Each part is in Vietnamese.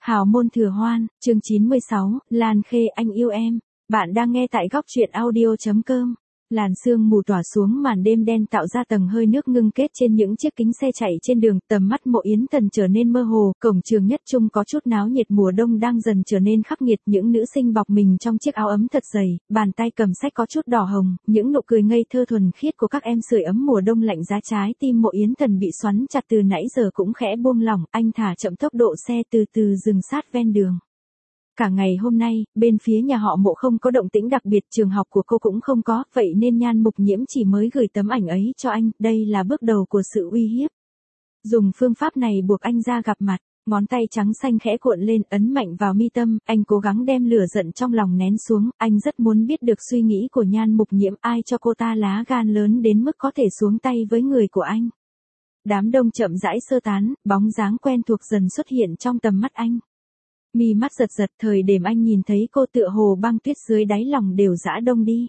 Hào môn thừa hoan, chương 96, Lan Khê anh yêu em. Bạn đang nghe tại góc truyện audio.com. Làn sương mù tỏa xuống màn đêm đen tạo ra tầng hơi nước ngưng kết trên những chiếc kính xe chạy trên đường, tầm mắt Mộ Yến Thần trở nên mơ hồ, cổng trường Nhất Trung có chút náo nhiệt, mùa đông đang dần trở nên khắc nghiệt, những nữ sinh bọc mình trong chiếc áo ấm thật dày, bàn tay cầm sách có chút đỏ hồng, những nụ cười ngây thơ thuần khiết của các em sưởi ấm mùa đông lạnh giá. Trái tim Mộ Yến Thần bị xoắn chặt từ nãy giờ cũng khẽ buông lỏng, anh thả chậm tốc độ xe từ từ dừng sát ven đường. Cả ngày hôm nay, bên phía nhà họ Mộ không có động tĩnh đặc biệt, trường học của cô cũng không có, vậy nên Nhan Mục Nhiễm chỉ mới gửi tấm ảnh ấy cho anh, đây là bước đầu của sự uy hiếp. Dùng phương pháp này buộc anh ra gặp mặt, ngón tay trắng xanh khẽ cuộn lên, ấn mạnh vào mi tâm, anh cố gắng đem lửa giận trong lòng nén xuống, anh rất muốn biết được suy nghĩ của Nhan Mục Nhiễm, ai cho cô ta lá gan lớn đến mức có thể xuống tay với người của anh. Đám đông chậm rãi sơ tán, bóng dáng quen thuộc dần xuất hiện trong tầm mắt anh. Mi mắt giật giật, thời điểm anh nhìn thấy cô tựa hồ băng tuyết dưới đáy lòng đều giã đông đi.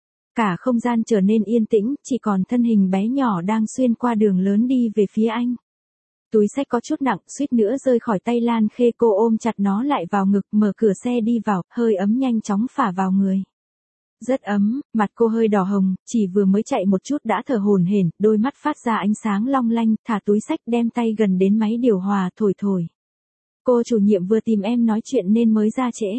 Cả không gian trở nên yên tĩnh, chỉ còn thân hình bé nhỏ đang xuyên qua đường lớn đi về phía anh. Túi xách có chút nặng, suýt nữa rơi khỏi tay Lan Khê, cô ôm chặt nó lại vào ngực, mở cửa xe đi vào, hơi ấm nhanh chóng phả vào người. Rất ấm, mặt cô hơi đỏ hồng, chỉ vừa mới chạy một chút đã thở hổn hển, đôi mắt phát ra ánh sáng long lanh, thả túi xách đem tay gần đến máy điều hòa thổi thổi. Cô chủ nhiệm vừa tìm em nói chuyện nên mới ra trễ.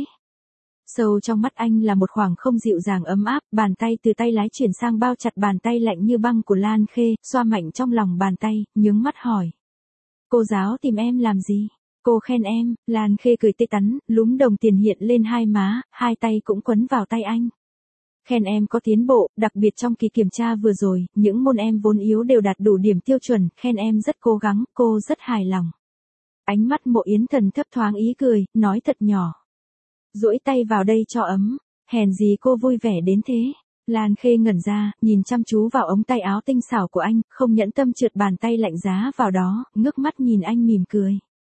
Sâu trong mắt anh là một khoảng không dịu dàng ấm áp, bàn tay từ tay lái chuyển sang bao chặt bàn tay lạnh như băng của Lan Khê, xoa mạnh trong lòng bàn tay, nhướng mắt hỏi. Cô giáo tìm em làm gì? Cô khen em. Lan Khê cười tươi tắn, lúm đồng tiền hiện lên hai má, hai tay cũng quấn vào tay anh. Khen em có tiến bộ, đặc biệt trong kỳ kiểm tra vừa rồi, những môn em vốn yếu đều đạt đủ điểm tiêu chuẩn, khen em rất cố gắng, cô rất hài lòng. Ánh mắt Mộ Yến Thần thấp thoáng ý cười, nói thật nhỏ. Duỗi tay vào đây cho ấm, hèn gì cô vui vẻ đến thế. Lan Khê ngẩn ra, nhìn chăm chú vào ống tay áo tinh xảo của anh, không nhẫn tâm trượt bàn tay lạnh giá vào đó, ngước mắt nhìn anh mỉm cười.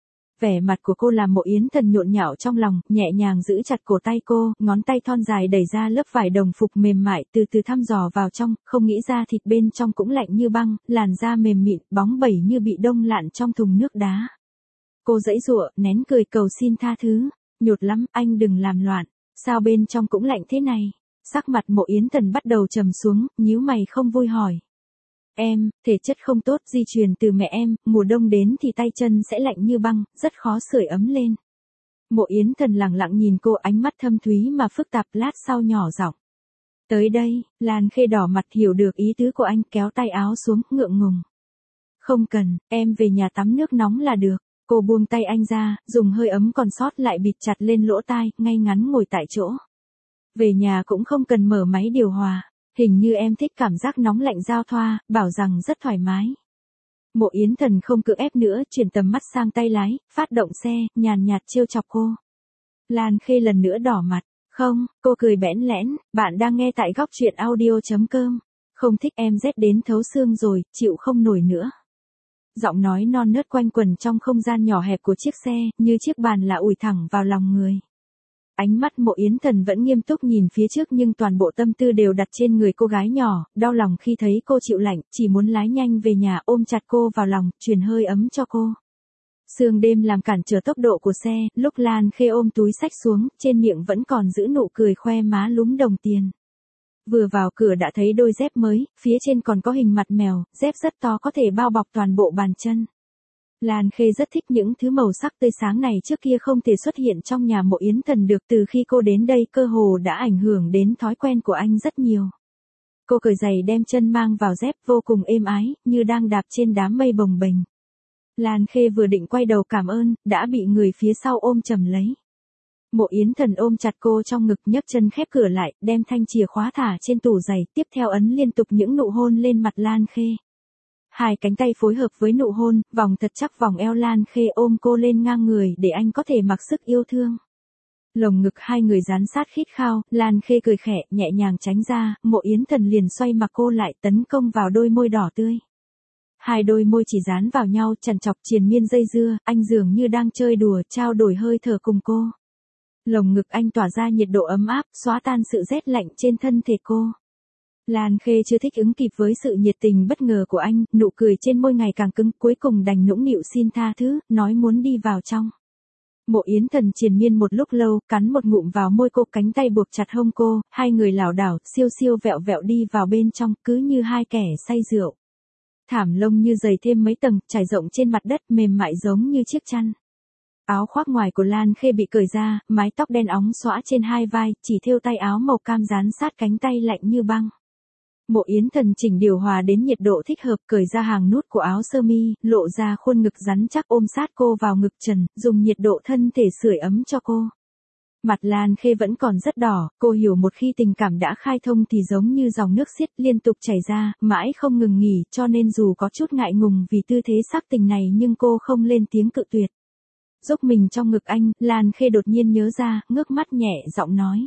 Vẻ mặt của cô làm Mộ Yến Thần nhộn nhạo trong lòng, nhẹ nhàng giữ chặt cổ tay cô, ngón tay thon dài đẩy ra lớp vải đồng phục mềm mại, từ từ thăm dò vào trong, không nghĩ ra thịt bên trong cũng lạnh như băng, làn da mềm mịn, bóng bẩy như bị đông lặn trong thùng nước đá. Cô giãy giụa, nén cười cầu xin tha thứ. Nhột lắm, anh đừng làm loạn. Sao bên trong cũng lạnh thế này? Sắc mặt Mộ Yến Thần bắt đầu trầm xuống, nhíu mày không vui hỏi. Em, thể chất không tốt, di truyền từ mẹ em, mùa đông đến thì tay chân sẽ lạnh như băng, rất khó sưởi ấm lên. Mộ Yến Thần lặng lặng nhìn cô, ánh mắt thâm thúy mà phức tạp, lát sau nhỏ giọng. Tới đây, Lan Khê đỏ mặt hiểu được ý tứ của anh, kéo tay áo xuống, ngượng ngùng. Không cần, em về nhà tắm nước nóng là được. Cô buông tay anh ra, dùng hơi ấm còn sót lại bịt chặt lên lỗ tai, ngay ngắn ngồi tại chỗ. Về nhà cũng không cần mở máy điều hòa, hình như em thích cảm giác nóng lạnh giao thoa, bảo rằng rất thoải mái. Mộ Yến Thần không cưỡng ép nữa, chuyển tầm mắt sang tay lái, phát động xe, nhàn nhạt trêu chọc cô. Lan Khê lần nữa đỏ mặt, không, cô cười bẽn lẽn, bạn đang nghe tại góc truyện audio.com, không thích em rét đến thấu xương rồi, chịu không nổi nữa. Giọng nói non nớt quanh quẩn trong không gian nhỏ hẹp của chiếc xe, như chiếc bàn lạ ủi thẳng vào lòng người. Ánh mắt Mộ Yến Thần vẫn nghiêm túc nhìn phía trước nhưng toàn bộ tâm tư đều đặt trên người cô gái nhỏ, đau lòng khi thấy cô chịu lạnh, chỉ muốn lái nhanh về nhà ôm chặt cô vào lòng, truyền hơi ấm cho cô. Sương đêm làm cản trở tốc độ của xe, lúc Lan Khê ôm túi xách xuống, trên miệng vẫn còn giữ nụ cười khoe má lúm đồng tiền. Vừa vào cửa đã thấy đôi dép mới, phía trên còn có hình mặt mèo, dép rất to có thể bao bọc toàn bộ bàn chân. Lan Khê rất thích những thứ màu sắc tươi sáng này, trước kia không thể xuất hiện trong nhà Mộ Yến Thần được, từ khi cô đến đây cơ hồ đã ảnh hưởng đến thói quen của anh rất nhiều. Cô cởi giày đem chân mang vào dép vô cùng êm ái, như đang đạp trên đám mây bồng bềnh. Lan Khê vừa định quay đầu cảm ơn, đã bị người phía sau ôm chầm lấy. Mộ Yến Thần ôm chặt cô trong ngực, nhấc chân khép cửa lại, đem thanh chìa khóa thả trên tủ giày, tiếp theo ấn liên tục những nụ hôn lên mặt Lan Khê. Hai cánh tay phối hợp với nụ hôn, vòng thật chắc vòng eo Lan Khê, ôm cô lên ngang người để anh có thể mặc sức yêu thương. Lồng ngực hai người dán sát khít khao, Lan Khê cười khẽ, nhẹ nhàng tránh ra, Mộ Yến Thần liền xoay mặt cô lại, tấn công vào đôi môi đỏ tươi. Hai đôi môi chỉ dán vào nhau, chằn chọc triền miên dây dưa, anh dường như đang chơi đùa, trao đổi hơi thở cùng cô. Lồng ngực anh tỏa ra nhiệt độ ấm áp, xóa tan sự rét lạnh trên thân thể cô. Lan Khê chưa thích ứng kịp với sự nhiệt tình bất ngờ của anh, nụ cười trên môi ngày càng cứng, cuối cùng đành nũng nịu xin tha thứ, nói muốn đi vào trong. Mộ Yến Thần triền miên một lúc lâu, cắn một ngụm vào môi cô, cánh tay buộc chặt hông cô, hai người lảo đảo, siêu siêu vẹo vẹo đi vào bên trong, cứ như hai kẻ say rượu. Thảm lông như dày thêm mấy tầng, trải rộng trên mặt đất, mềm mại giống như chiếc chăn. Áo khoác ngoài của Lan Khê bị cởi ra, mái tóc đen óng xõa trên hai vai, chỉ thêu tay áo màu cam dán sát cánh tay lạnh như băng. Mộ Yến Thần chỉnh điều hòa đến nhiệt độ thích hợp, cởi ra hàng nút của áo sơ mi, lộ ra khuôn ngực rắn chắc ôm sát cô vào ngực trần, dùng nhiệt độ thân thể sưởi ấm cho cô. Mặt Lan Khê vẫn còn rất đỏ, cô hiểu một khi tình cảm đã khai thông thì giống như dòng nước xiết liên tục chảy ra, mãi không ngừng nghỉ, cho nên dù có chút ngại ngùng vì tư thế sắc tình này nhưng cô không lên tiếng cự tuyệt. Giúp mình trong ngực anh, Lan Khê đột nhiên nhớ ra, ngước mắt nhẹ giọng nói.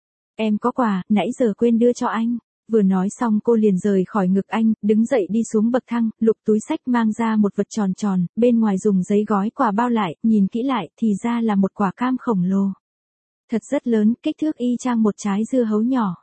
Em có quà, nãy giờ quên đưa cho anh. Vừa nói xong cô liền rời khỏi ngực anh, đứng dậy đi xuống bậc thang, lục túi xách mang ra một vật tròn tròn, bên ngoài dùng giấy gói quà bao lại, nhìn kỹ lại thì ra là một quả cam khổng lồ. Thật rất lớn, kích thước y chang một trái dưa hấu nhỏ.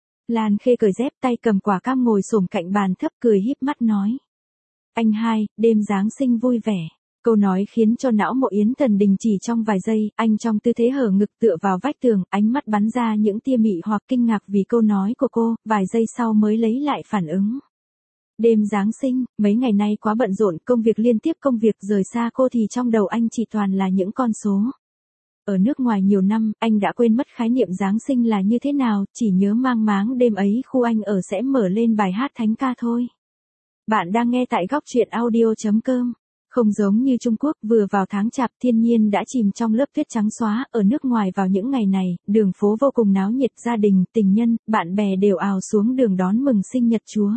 Lan Khê cởi dép, tay cầm quả cam ngồi xổm cạnh bàn thấp, cười híp mắt nói. Anh hai, đêm Giáng sinh vui vẻ. Câu nói khiến cho não Mộ Yến Thần đình chỉ trong vài giây, anh trong tư thế hở ngực tựa vào vách tường, ánh mắt bắn ra những tia mị hoặc kinh ngạc vì câu nói của cô, vài giây sau mới lấy lại phản ứng. Đêm Giáng sinh, mấy ngày nay quá bận rộn, công việc liên tiếp công việc, rời xa cô thì trong đầu anh chỉ toàn là những con số. Ở nước ngoài nhiều năm, anh đã quên mất khái niệm Giáng sinh là như thế nào, chỉ nhớ mang máng đêm ấy khu anh ở sẽ mở lên bài hát thánh ca thôi. Bạn đang nghe tại góc truyện audio.com. Không giống như Trung Quốc, vừa vào tháng Chạp thiên nhiên đã chìm trong lớp tuyết trắng xóa, ở nước ngoài vào những ngày này, đường phố vô cùng náo nhiệt, gia đình, tình nhân, bạn bè đều ào xuống đường đón mừng sinh nhật Chúa.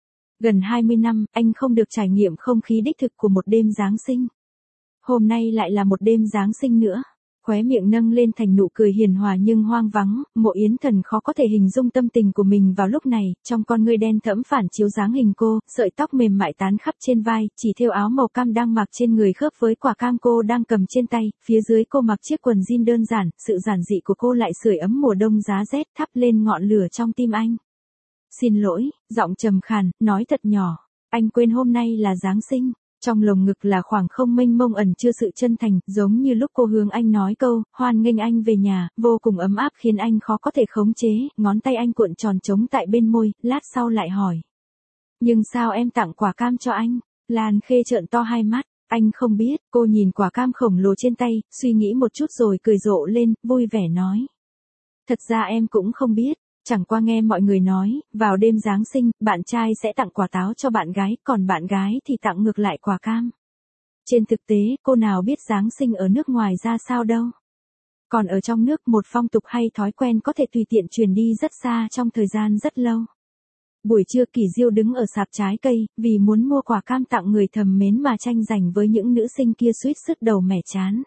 Gần 20 năm, anh không được trải nghiệm không khí đích thực của một đêm Giáng sinh. Hôm nay lại là một đêm Giáng sinh nữa. Khóe miệng nâng lên thành nụ cười hiền hòa nhưng hoang vắng, Mộ Yến Thần khó có thể hình dung tâm tình của mình vào lúc này, trong con ngươi đen thẫm phản chiếu dáng hình cô, sợi tóc mềm mại tán khắp trên vai, chỉ thêu áo màu cam đang mặc trên người khớp với quả cam cô đang cầm trên tay, phía dưới cô mặc chiếc quần jean đơn giản, sự giản dị của cô lại sưởi ấm mùa đông giá rét, thắp lên ngọn lửa trong tim anh. Xin lỗi, giọng trầm khàn, nói thật nhỏ, anh quên hôm nay là Giáng sinh. Trong lồng ngực là khoảng không mênh mông ẩn chưa sự chân thành, giống như lúc cô hướng anh nói câu, hoan nghênh anh về nhà, vô cùng ấm áp khiến anh khó có thể khống chế, ngón tay anh cuộn tròn trống tại bên môi, lát sau lại hỏi. Nhưng sao em tặng quả cam cho anh? Lan Khê trợn to hai mắt, anh không biết, cô nhìn quả cam khổng lồ trên tay, suy nghĩ một chút rồi cười rộ lên, vui vẻ nói. Thật ra em cũng không biết. Chẳng qua nghe mọi người nói, vào đêm Giáng sinh, bạn trai sẽ tặng quả táo cho bạn gái, còn bạn gái thì tặng ngược lại quả cam. Trên thực tế, cô nào biết Giáng sinh ở nước ngoài ra sao đâu. Còn ở trong nước, một phong tục hay thói quen có thể tùy tiện truyền đi rất xa trong thời gian rất lâu. Buổi trưa Kỳ Diêu đứng ở sạp trái cây, vì muốn mua quả cam tặng người thầm mến mà tranh giành với những nữ sinh kia suýt sứt đầu mẻ chán.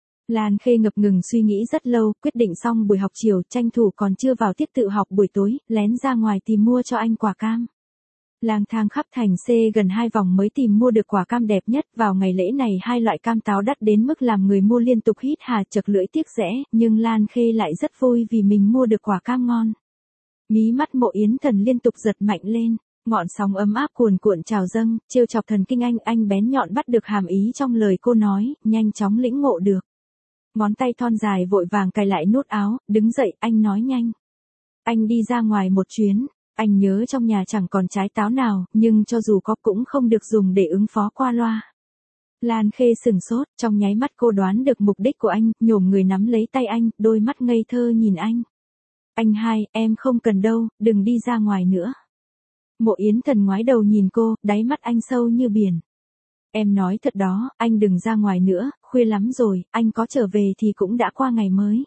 Lan Khê ngập ngừng suy nghĩ rất lâu, quyết định xong buổi học chiều, tranh thủ còn chưa vào tiết tự học buổi tối, lén ra ngoài tìm mua cho anh quả cam. Lang thang khắp thành C gần 2 vòng mới tìm mua được quả cam đẹp nhất, vào ngày lễ này hai loại cam táo đắt đến mức làm người mua liên tục hít hà chật lưỡi tiếc rẻ, nhưng Lan Khê lại rất vui vì mình mua được quả cam ngon. Mí mắt Mộ Yến Thần liên tục giật mạnh lên, ngọn sóng ấm áp cuồn cuộn trào dâng, trêu chọc thần kinh anh bén nhọn bắt được hàm ý trong lời cô nói, nhanh chóng lĩnh ngộ được. Ngón tay thon dài vội vàng cài lại nút áo, đứng dậy, anh nói nhanh. Anh đi ra ngoài một chuyến, anh nhớ trong nhà chẳng còn trái táo nào, nhưng cho dù có cũng không được dùng để ứng phó qua loa. Lan Khê sừng sốt, trong nháy mắt cô đoán được mục đích của anh, nhổm người nắm lấy tay anh, đôi mắt ngây thơ nhìn anh. Anh hai, em không cần đâu, đừng đi ra ngoài nữa. Mộ Yến Thần ngoái đầu nhìn cô, đáy mắt anh sâu như biển. Em nói thật đó, anh đừng ra ngoài nữa, khuya lắm rồi, anh có trở về thì cũng đã qua ngày mới.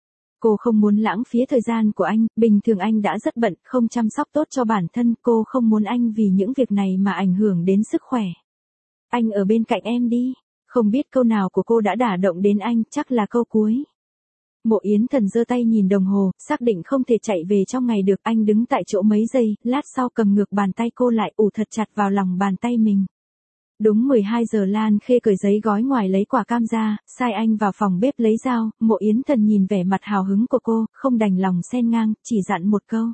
Cô không muốn lãng phí thời gian của anh, bình thường anh đã rất bận, không chăm sóc tốt cho bản thân, cô không muốn anh vì những việc này mà ảnh hưởng đến sức khỏe. Anh ở bên cạnh em đi, không biết câu nào của cô đã đả động đến anh, chắc là câu cuối. Mộ Yến Thần giơ tay nhìn đồng hồ, xác định không thể chạy về trong ngày được, anh đứng tại chỗ mấy giây, lát sau cầm ngược bàn tay cô lại, ủ thật chặt vào lòng bàn tay mình. Đúng 12 giờ Lan Khê cởi giấy gói ngoài lấy quả cam ra, sai anh vào phòng bếp lấy dao, Mộ Yến Thần nhìn vẻ mặt hào hứng của cô, không đành lòng xen ngang, chỉ dặn một câu.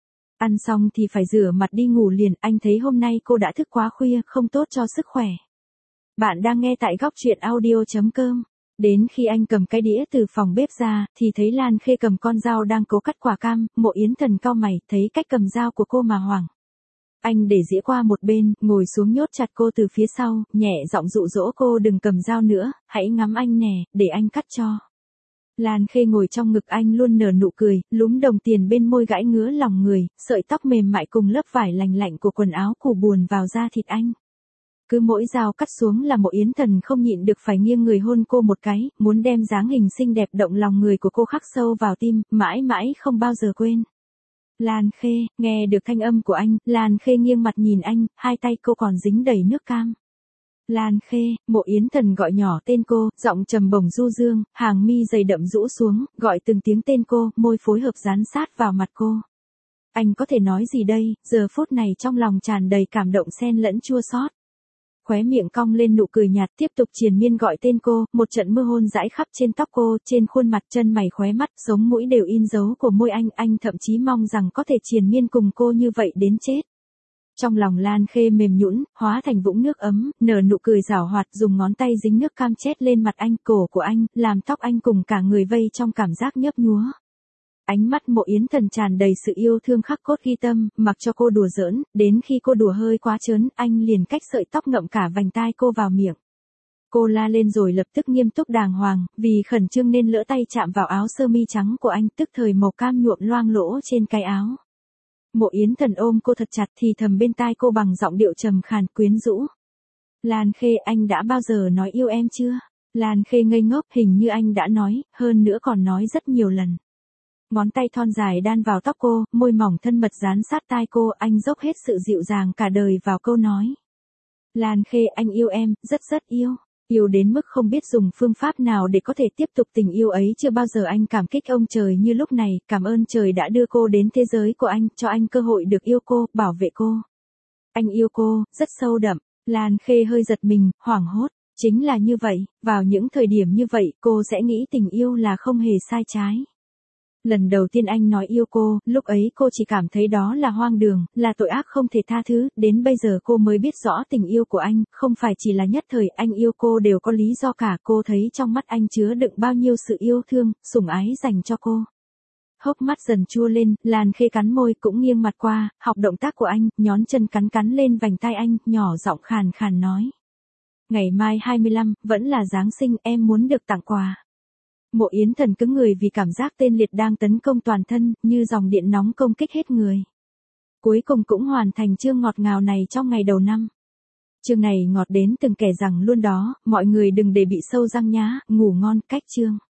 Ăn xong thì phải rửa mặt đi ngủ liền, anh thấy hôm nay cô đã thức quá khuya, không tốt cho sức khỏe. Bạn đang nghe tại góc truyện audio.com. Đến khi anh cầm cái đĩa từ phòng bếp ra, thì thấy Lan Khê cầm con dao đang cố cắt quả cam, Mộ Yến Thần cau mày, thấy cách cầm dao của cô mà hoảng. Anh để dĩa qua một bên, ngồi xuống nhốt chặt cô từ phía sau, nhẹ giọng dụ dỗ cô đừng cầm dao nữa, hãy ngắm anh nè, để anh cắt cho. Lan Khê ngồi trong ngực anh luôn nở nụ cười, lúm đồng tiền bên môi gãi ngứa lòng người, sợi tóc mềm mại cùng lớp vải lành lạnh của quần áo cù buồn vào da thịt anh. Cứ mỗi dao cắt xuống là Mộ Yến Thần không nhịn được phải nghiêng người hôn cô một cái, muốn đem dáng hình xinh đẹp động lòng người của cô khắc sâu vào tim, mãi mãi không bao giờ quên. Lan Khê, nghe được thanh âm của anh, Lan Khê nghiêng mặt nhìn anh, hai tay cô còn dính đầy nước cam. Lan Khê, Mộ Yến Thần gọi nhỏ tên cô, giọng trầm bổng du dương, hàng mi dày đậm rũ xuống, gọi từng tiếng tên cô, môi phối hợp dán sát vào mặt cô. Anh có thể nói gì đây, giờ phút này trong lòng tràn đầy cảm động xen lẫn chua xót. Khóe miệng cong lên nụ cười nhạt tiếp tục triền miên gọi tên cô, một trận mưa hôn dãi khắp trên tóc cô, trên khuôn mặt chân mày khóe mắt, sống mũi đều in dấu của môi anh thậm chí mong rằng có thể triền miên cùng cô như vậy đến chết. Trong lòng Lan Khê mềm nhũn, hóa thành vũng nước ấm, nở nụ cười giảo hoạt dùng ngón tay dính nước cam chét lên mặt anh, cổ của anh, làm tóc anh cùng cả người vây trong cảm giác nhấp nhúa. Ánh mắt Mộ Yến Thần tràn đầy sự yêu thương khắc cốt ghi tâm, mặc cho cô đùa giỡn, đến khi cô đùa hơi quá trớn, anh liền cách sợi tóc ngậm cả vành tai cô vào miệng. Cô la lên rồi lập tức nghiêm túc đàng hoàng, vì khẩn trương nên lỡ tay chạm vào áo sơ mi trắng của anh, tức thời màu cam nhuộm loang lỗ trên cái áo. Mộ Yến Thần ôm cô thật chặt thì thầm bên tai cô bằng giọng điệu trầm khàn quyến rũ. Lan Khê, anh đã bao giờ nói yêu em chưa? Lan Khê ngây ngốc, hình như anh đã nói, hơn nữa còn nói rất nhiều lần. Ngón tay thon dài đan vào tóc cô, môi mỏng thân mật dán sát tai cô, anh dốc hết sự dịu dàng cả đời vào câu nói. Lan Khê, anh yêu em, rất yêu. Yêu đến mức không biết dùng phương pháp nào để có thể tiếp tục tình yêu ấy, chưa bao giờ anh cảm kích ông trời như lúc này, cảm ơn trời đã đưa cô đến thế giới của anh, cho anh cơ hội được yêu cô, bảo vệ cô. Anh yêu cô, rất sâu đậm. Lan Khê hơi giật mình, hoảng hốt. Chính là như vậy, vào những thời điểm như vậy, cô sẽ nghĩ tình yêu là không hề sai trái. Lần đầu tiên anh nói yêu cô, lúc ấy cô chỉ cảm thấy đó là hoang đường, là tội ác không thể tha thứ, đến bây giờ cô mới biết rõ tình yêu của anh, không phải chỉ là nhất thời, anh yêu cô đều có lý do cả, cô thấy trong mắt anh chứa đựng bao nhiêu sự yêu thương, sủng ái dành cho cô. Hốc mắt dần chua lên, Lan Khê cắn môi cũng nghiêng mặt qua, học động tác của anh, nhón chân cắn lên vành tai anh, nhỏ giọng khàn khàn nói. Ngày mai 25, vẫn là Giáng sinh, em muốn được tặng quà. Mộ Yến Thần cứng người vì cảm giác tên liệt đang tấn công toàn thân, như dòng điện nóng công kích hết người. Cuối cùng cũng hoàn thành chương ngọt ngào này trong ngày đầu năm. Chương này ngọt đến từng kẻ rằng luôn đó, mọi người đừng để bị sâu răng nhá, ngủ ngon, cách chương.